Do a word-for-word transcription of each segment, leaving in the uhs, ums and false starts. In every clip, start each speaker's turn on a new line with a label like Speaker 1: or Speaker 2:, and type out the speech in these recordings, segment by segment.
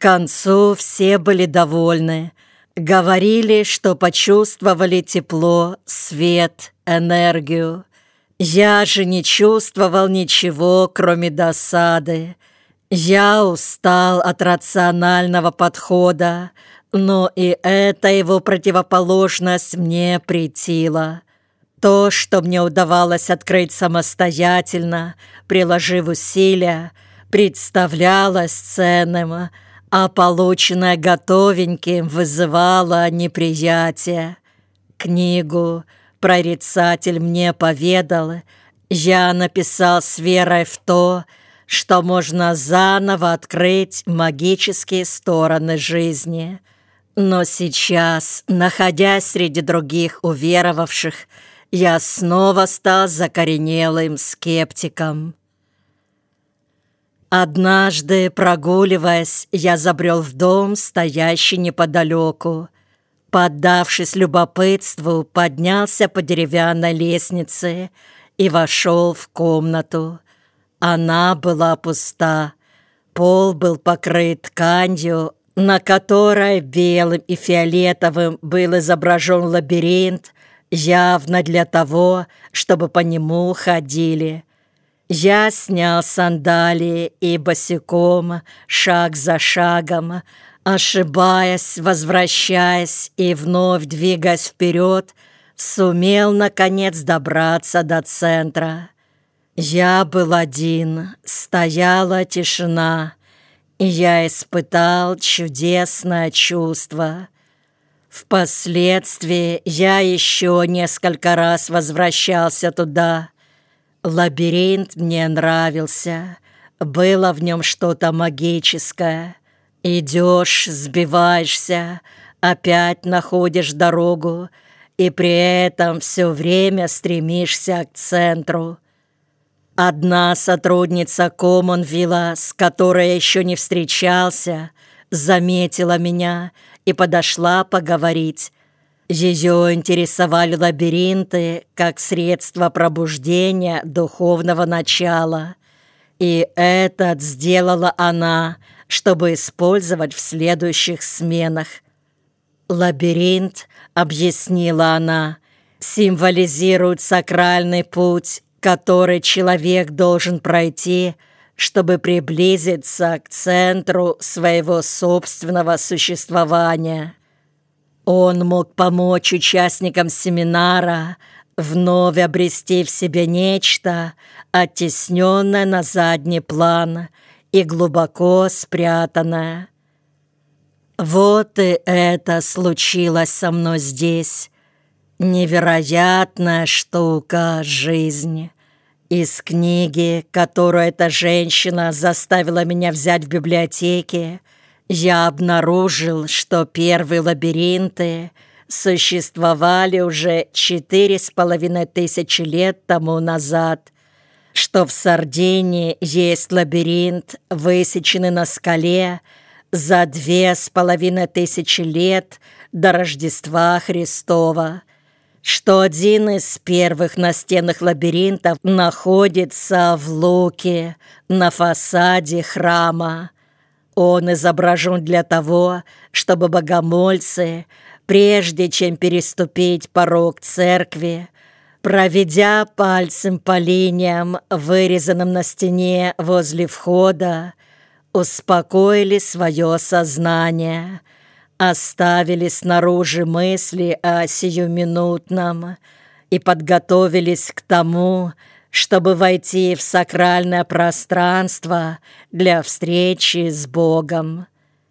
Speaker 1: концу все были довольны. Говорили, что почувствовали тепло, свет, энергию. Я же не чувствовал ничего, кроме досады. Я устал от рационального подхода, но и эта его противоположность мне претила. То, что мне удавалось открыть самостоятельно, приложив усилия, представлялось ценным, а полученное готовеньким вызывало неприятие. Книгу прорицатель мне поведал, я написал с верой в то, что можно заново открыть магические стороны жизни. Но сейчас, находясь среди других уверовавших, я снова стал закоренелым скептиком. Однажды, прогуливаясь, я забрел в дом, стоящий неподалеку. Поддавшись любопытству, поднялся по деревянной лестнице и вошел в комнату. Она была пуста. Пол был покрыт тканью, на которой белым и фиолетовым был изображен лабиринт, явно для того, чтобы по нему ходили. Я снял сандалии и босиком, шаг за шагом, ошибаясь, возвращаясь и вновь двигаясь вперед, сумел, наконец, добраться до центра. Я был один, стояла тишина, и я испытал чудесное чувство. Впоследствии я еще несколько раз возвращался туда. Лабиринт мне нравился, было в нем что-то магическое. Идешь, сбиваешься, опять находишь дорогу, и при этом все время стремишься к центру. Одна сотрудница Коммонвилла, с которой я еще не встречался, заметила меня и подошла поговорить. Ее интересовали лабиринты как средство пробуждения духовного начала. И этот сделала она, чтобы использовать в следующих сменах. Лабиринт, объяснила она, символизирует сакральный путь, который человек должен пройти, чтобы приблизиться к центру своего собственного существования. Он мог помочь участникам семинара вновь обрести в себе нечто, оттесненное на задний план и глубоко спрятанное. Вот и это случилось со мной здесь. Невероятная штука — жизнь. Из книги, которую эта женщина заставила меня взять в библиотеке, я обнаружил, что первые лабиринты существовали уже четыре с половиной тысячи лет тому назад, что в Сардинии есть лабиринт, высеченный на скале за две с половиной тысячи лет до Рождества Христова, что один из первых настенных лабиринтов находится в Луке на фасаде храма. Он изображен для того, чтобы богомольцы, прежде чем переступить порог церкви, проведя пальцем по линиям, вырезанным на стене возле входа, успокоили свое сознание, оставили снаружи мысли о сиюминутном и подготовились к тому, чтобы войти в сакральное пространство для встречи с Богом.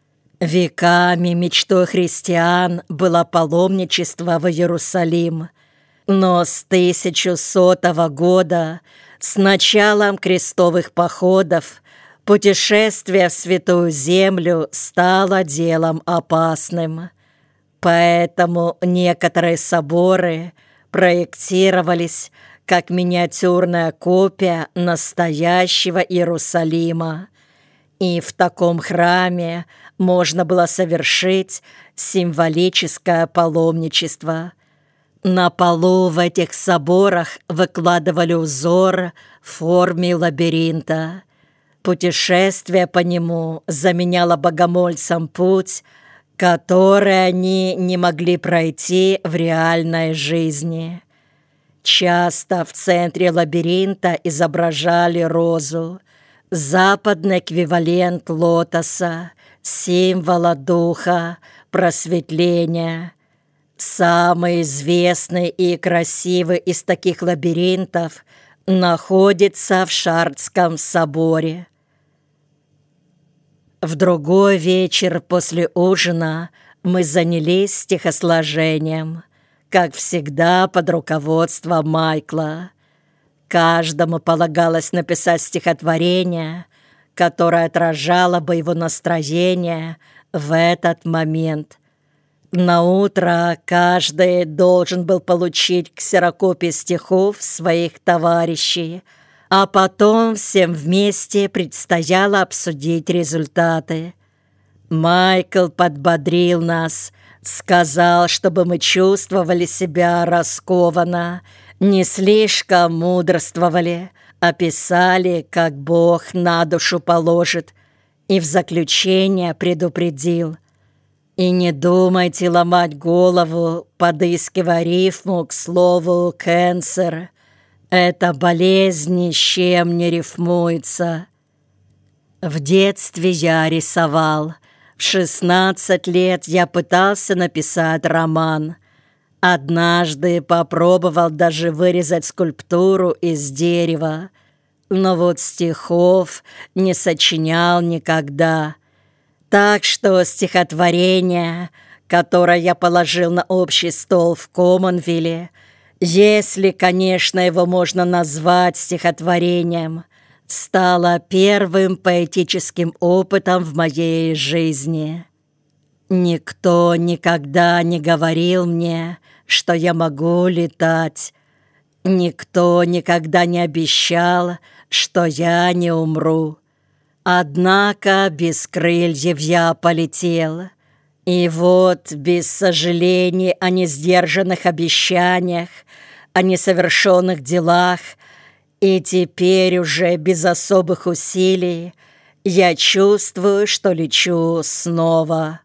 Speaker 1: Веками мечтой христиан было паломничество в Иерусалим, но с тысяча сотого года, с началом крестовых походов, путешествие в Святую Землю стало делом опасным. Поэтому некоторые соборы проектировались как миниатюрная копия настоящего Иерусалима. И в таком храме можно было совершить символическое паломничество. На полу в этих соборах выкладывали узор в форме лабиринта. Путешествие по нему заменяло богомольцам путь, который они не могли пройти в реальной жизни. Часто в центре лабиринта изображали розу, западный эквивалент лотоса, символа духа, просветления. Самый известный и красивый из таких лабиринтов находится в Шардском соборе. В другой вечер после ужина мы занялись стихосложением, как всегда под руководством Майкла. Каждому полагалось написать стихотворение, которое отражало бы его настроение в этот момент. Наутро каждый должен был получить ксерокопии стихов своих товарищей, а потом всем вместе предстояло обсудить результаты. Майкл подбодрил нас, сказал, чтобы мы чувствовали себя раскованно, не слишком мудрствовали, а писали, как Бог на душу положит, и в заключение предупредил: «И не думайте ломать голову, подыскивая рифму к слову «кэнсер». Эта болезнь ни с чем не рифмуется». В детстве я рисовал. В шестнадцать лет я пытался написать роман. Однажды попробовал даже вырезать скульптуру из дерева, но вот стихов не сочинял никогда. Так что стихотворение, которое я положил на общий стол в Коммонвилле, если, конечно, его можно назвать стихотворением, стало первым поэтическим опытом в моей жизни. Никто никогда не говорил мне, что я могу летать. Никто никогда не обещал, что я не умру. Однако без крыльев я полетел. И вот, без сожалений о несдержанных обещаниях, о несовершенных делах, и теперь уже без особых усилий я чувствую, что лечу снова.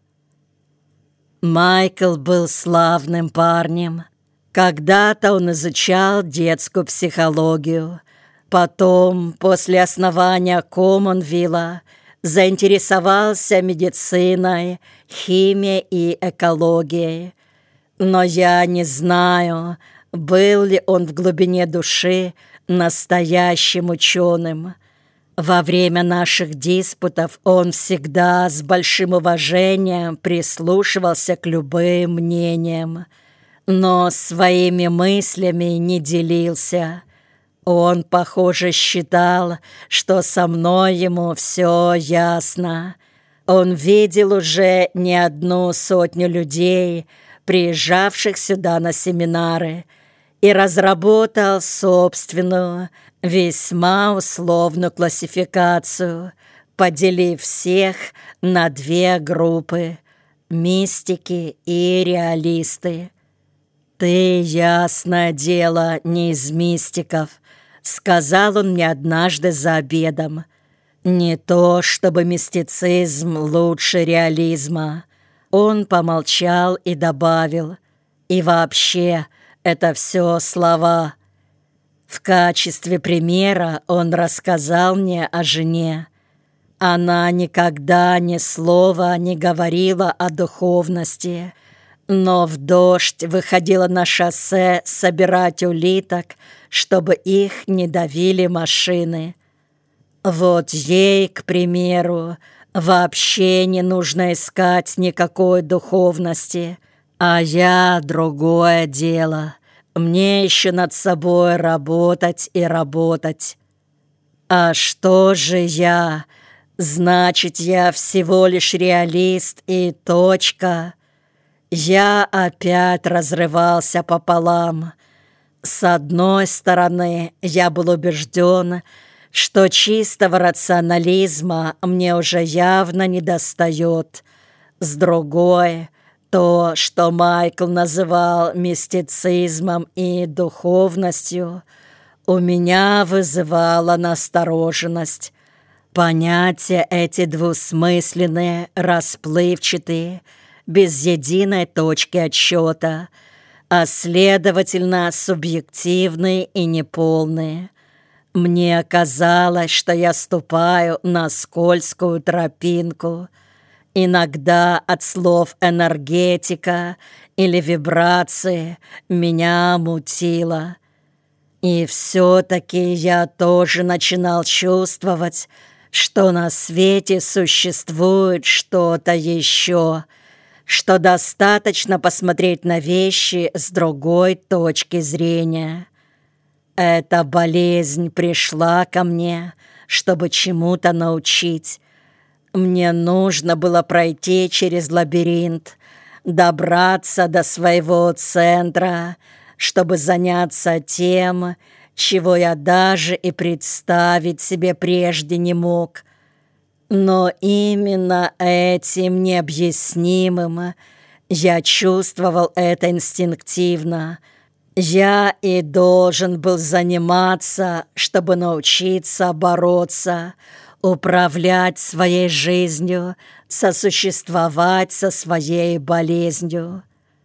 Speaker 1: Майкл был славным парнем. Когда-то он изучал детскую психологию. Потом, после основания Коммонвилла, заинтересовался медициной, химией и экологией. Но я не знаю, был ли он в глубине души настоящим ученым. Во время наших диспутов он всегда с большим уважением прислушивался к любым мнениям, но своими мыслями не делился. Он, похоже, считал, что со мной ему все ясно. Он видел уже не одну сотню людей, приезжавших сюда на семинары, и разработал собственную, весьма условную классификацию, поделив всех на две группы – мистики и реалисты. «Ты, ясное дело, не из мистиков», — сказал он мне однажды за обедом. «Не то, чтобы мистицизм лучше реализма». Он помолчал и добавил: «И вообще, это все слова». В качестве примера он рассказал мне о жене. Она никогда ни слова не говорила о духовности, но в дождь выходила на шоссе собирать улиток, чтобы их не давили машины. Вот ей, к примеру, вообще не нужно искать никакой духовности, а я — другое дело. Мне еще над собой работать и работать. А что же я? Значит, я всего лишь реалист и точка. Я опять разрывался пополам. С одной стороны, я был убежден, что чистого рационализма мне уже явно недостает. С другой — то, что Майкл называл мистицизмом и духовностью, у меня вызывало настороженность. Понятия эти двусмысленные, расплывчатые, без единой точки отсчета, а следовательно субъективные и неполные. Мне казалось, что я ступаю на скользкую тропинку. Иногда от слов энергетика или вибрации меня мутило. И все-таки я тоже начинал чувствовать, что на свете существует что-то еще, что достаточно посмотреть на вещи с другой точки зрения. Эта болезнь пришла ко мне, чтобы чему-то научить. Мне нужно было пройти через лабиринт, добраться до своего центра, чтобы заняться тем, чего я даже и представить себе прежде не мог. Но именно этим необъяснимым я чувствовал это инстинктивно. Я и должен был заниматься, чтобы научиться бороться, управлять своей жизнью, сосуществовать со своей болезнью.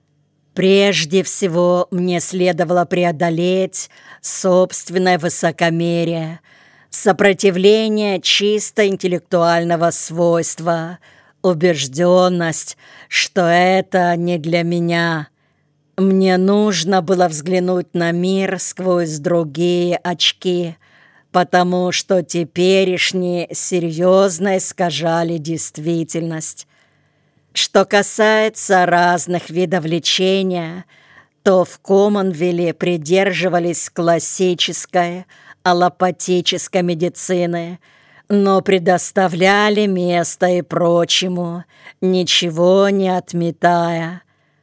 Speaker 1: Прежде всего, мне следовало преодолеть собственное высокомерие, сопротивление чисто интеллектуального свойства, убежденность, что это не для меня. Мне нужно было взглянуть на мир сквозь другие очки, потому что теперешние серьезно искажали действительность. Что касается разных видов лечения, то в Коммонвилле придерживались классической аллопатической медицины, но предоставляли место и прочему, ничего не отметая.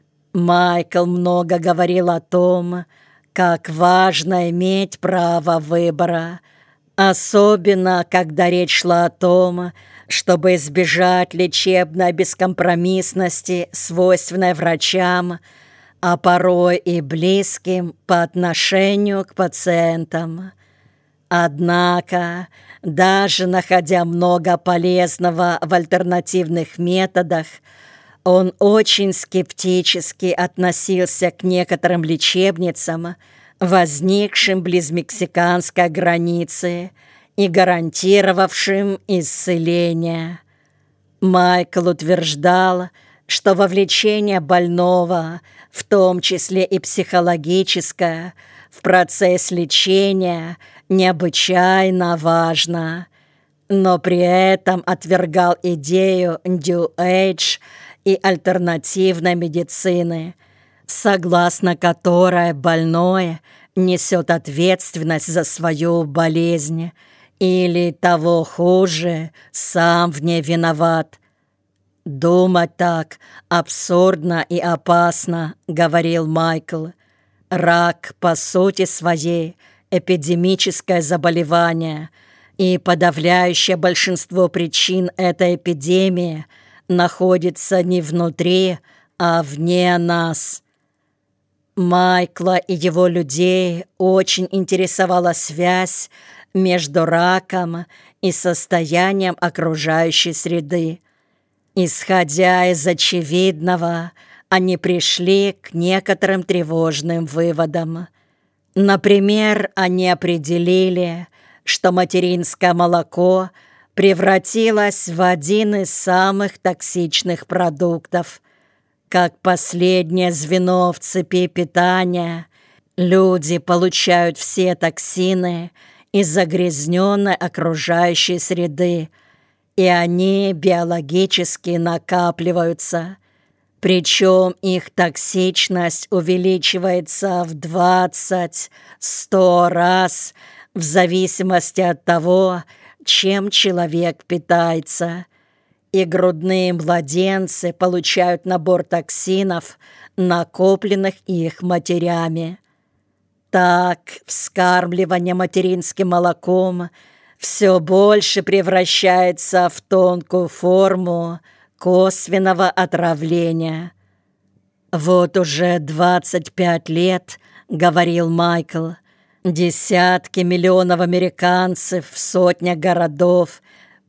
Speaker 1: Майкл много говорил о том, как важно иметь право выбора, особенно когда речь шла о том, чтобы избежать лечебной бескомпромиссности, свойственной врачам, а порой и близким по отношению к пациентам. Однако, даже находя много полезного в альтернативных методах, он очень скептически относился к некоторым лечебницам, возникшим близ мексиканской границы и гарантировавшим исцеление. Майкл утверждал, что вовлечение больного, в том числе и психологическое, в процесс лечения необычайно важно, но при этом отвергал идею New Age и альтернативной медицины, согласно которой больной несет ответственность за свою болезнь или, того хуже, сам в ней виноват. «Думать так абсурдно и опасно», — говорил Майкл. «Рак, по сути своей, эпидемическое заболевание, и подавляющее большинство причин этой эпидемии находится не внутри, а вне нас». Майкла и его людей очень интересовала связь между раком и состоянием окружающей среды. Исходя из очевидного, они пришли к некоторым тревожным выводам. Например, они определили, что материнское молоко превратилось в один из самых токсичных продуктов. Как последнее звено в цепи питания, люди получают все токсины из загрязненной окружающей среды, и они биологически накапливаются. Причем их токсичность увеличивается в двадцать-сто раз в зависимости от того, чем человек питается. И грудные младенцы получают набор токсинов, накопленных их матерями. Так, вскармливание материнским молоком все больше превращается в тонкую форму косвенного отравления. «Вот уже двадцать пять лет, — говорил Майкл, — десятки миллионов американцев в сотнях городов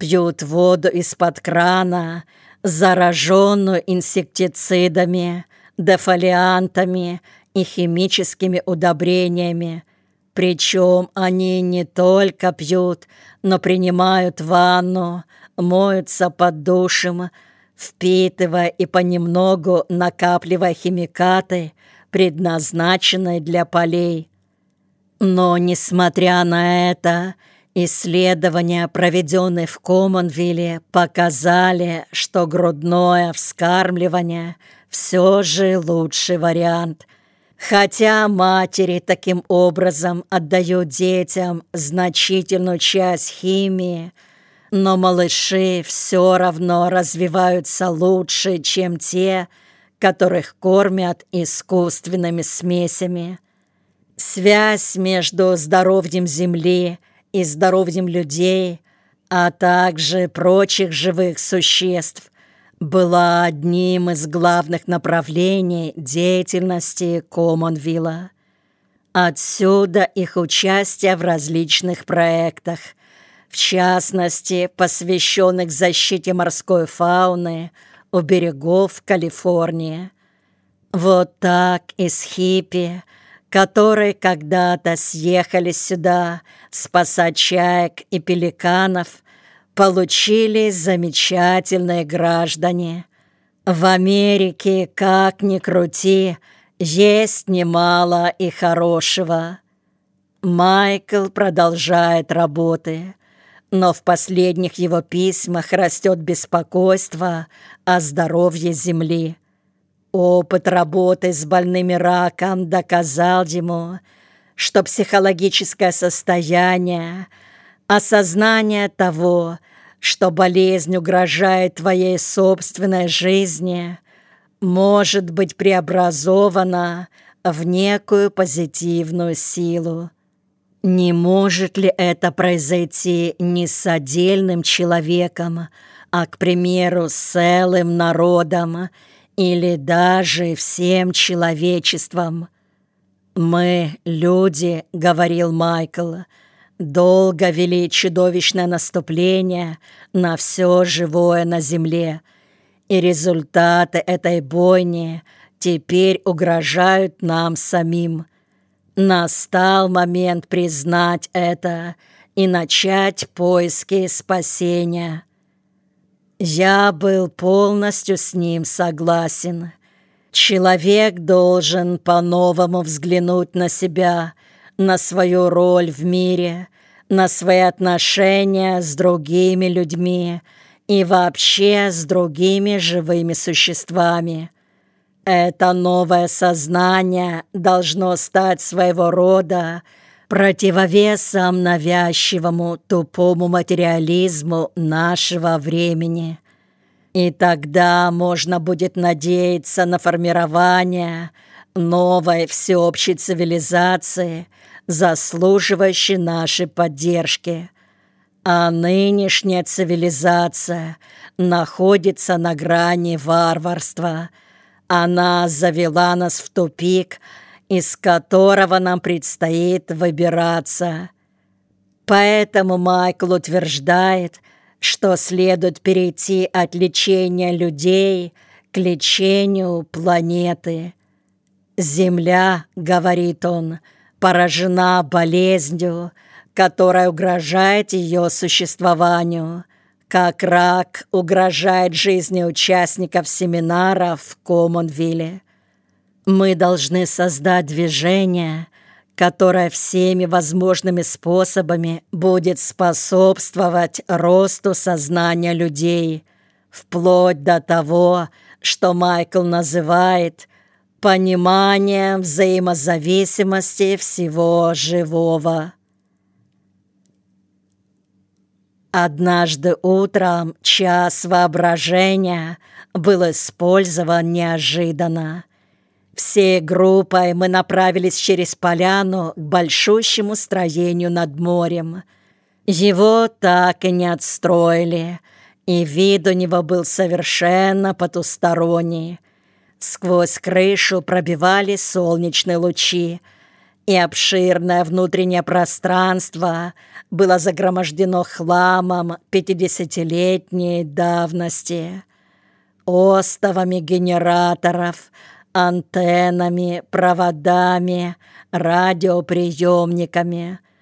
Speaker 1: пьют воду из-под крана, зараженную инсектицидами, дефолиантами и химическими удобрениями. Причем они не только пьют, но принимают ванну, моются под душем, впитывая и понемногу накапливая химикаты, предназначенные для полей. Но, несмотря на это, исследования, проведенные в Коммонвилле, показали, что грудное вскармливание все же лучший вариант. Хотя матери таким образом отдают детям значительную часть химии, но малыши все равно развиваются лучше, чем те, которых кормят искусственными смесями. Связь между здоровьем Земли и здоровьем людей, а также прочих живых существ, была одним из главных направлений деятельности Коммонвилла. Отсюда их участие в различных проектах, в частности, посвященных защите морской фауны у берегов Калифорнии. Вот так из хиппи, которые когда-то съехались сюда спасать чаек и пеликанов, получились замечательные граждане. В Америке, как ни крути, есть немало и хорошего. Майкл продолжает работы, но в последних его письмах растет беспокойство о здоровье Земли. Опыт работы с больными раком доказал ему, что психологическое состояние, осознание того, что болезнь угрожает твоей собственной жизни, может быть преобразовано в некую позитивную силу. Не может ли это произойти не с отдельным человеком, а, к примеру, с целым народом или даже всем человечеством? «Мы, люди, — говорил Майкл, — долго вели чудовищное наступление на все живое на земле, и результаты этой бойни теперь угрожают нам самим. Настал момент признать это и начать поиски спасения». Я был полностью с ним согласен. Человек должен по-новому взглянуть на себя, на свою роль в мире, на свои отношения с другими людьми и вообще с другими живыми существами. Это новое сознание должно стать своего рода противовесом навязчивому тупому материализму нашего времени. И тогда можно будет надеяться на формирование новой всеобщей цивилизации, заслуживающей нашей поддержки. А нынешняя цивилизация находится на грани варварства. Она завела нас в тупик, из которого нам предстоит выбираться. Поэтому Майкл утверждает, что следует перейти от лечения людей к лечению планеты. «Земля, — говорит он, — поражена болезнью, которая угрожает ее существованию, как рак угрожает жизни участников семинара в Коммонвилле. Мы должны создать движение, которое всеми возможными способами будет способствовать росту сознания людей, вплоть до того, что Майкл называет пониманием взаимозависимости всего живого». Однажды утром час воображения был использован неожиданно. Всей группой мы направились через поляну к большущему строению над морем. Его так и не отстроили, и вид у него был совершенно потусторонний. Сквозь крышу пробивались солнечные лучи, и обширное внутреннее пространство было загромождено хламом пятидесятилетней давности, остовами генераторов, антеннами, проводами, радиоприемниками,